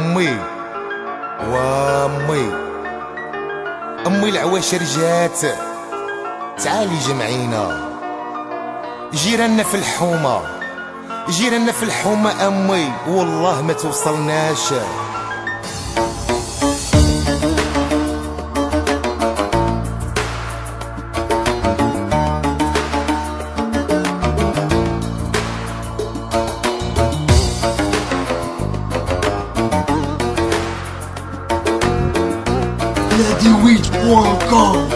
امي امي العواشر جات تعالي جمعينا جيراننا في الحومة امي والله ما توصلناش. Ladiweed.com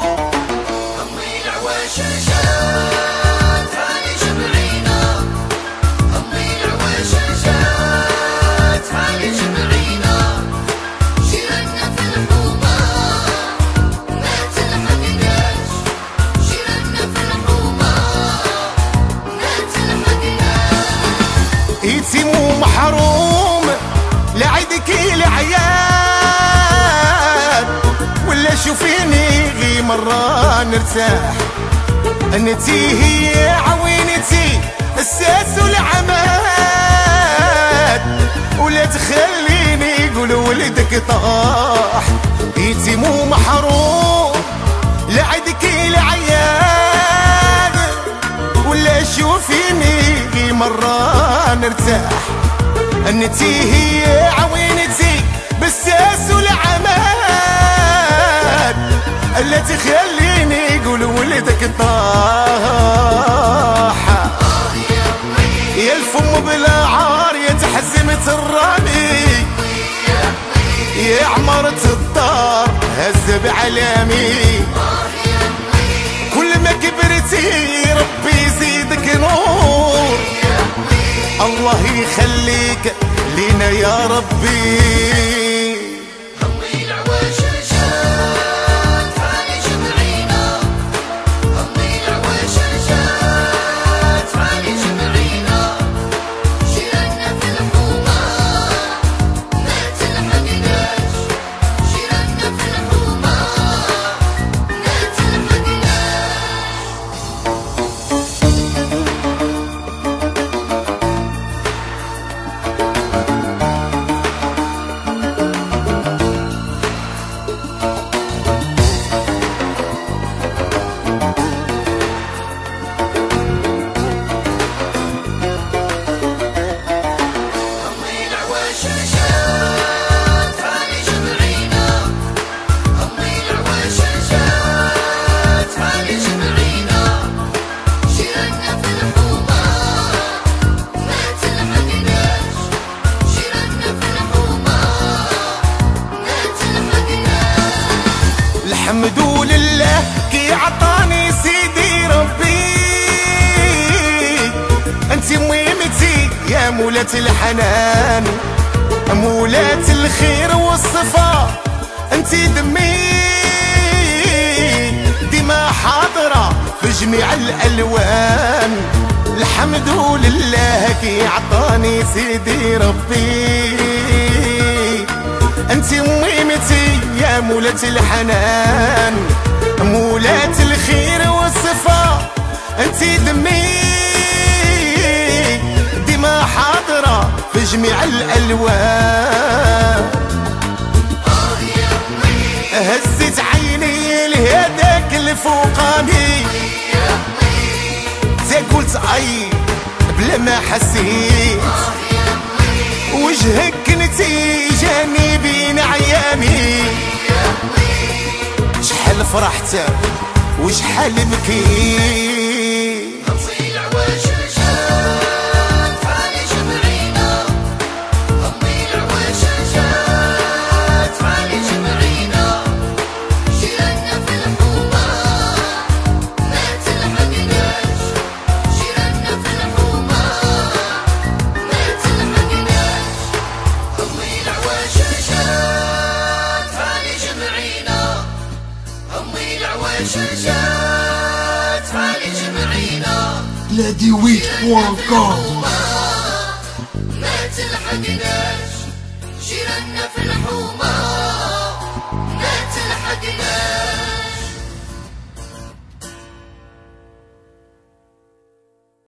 يتيمو محروم لا عيدك لا عيال ولا شوفيني غي مرة نرتاح انتي هي عوينتي الساس والعماد ولا تخليني يقول ولدك طاح. يتيمو محروم لا عيدك لا عيال ولا شوفيني غي مرة نرتاح انتي هي عوينتي بالساس والعماد اللي تخليني يقول ولدك طاح. يا الفم بلا عار يا تحزمة الرامي يا عمرة الدار هز بعلامي كل ما كبرتي ربي يزيدك نور الله يخليك لينا يا ربي. الحمد لله كي عطاني سيدي ربي انت ميمتي يا مولاة الحنان مولاة الخير والصفا انت دمي ديما حاضرة في جميع الالوان. الحمد لله كي عطاني سيدي ربي انت ميمتي يا مولاة الحنان مولاة الخير والصفا انت دمي ديما حاضرة في جميع الالوان. هزت عيني لهداك الفوقاني زي قلت اي بلا ما حسيت وجهك كنتي جاني بين عيامي شحال فرحت وشحال بكيت. Ladiweed.com ما تلحقناش جيراننا في الحومة ما تلحقناش.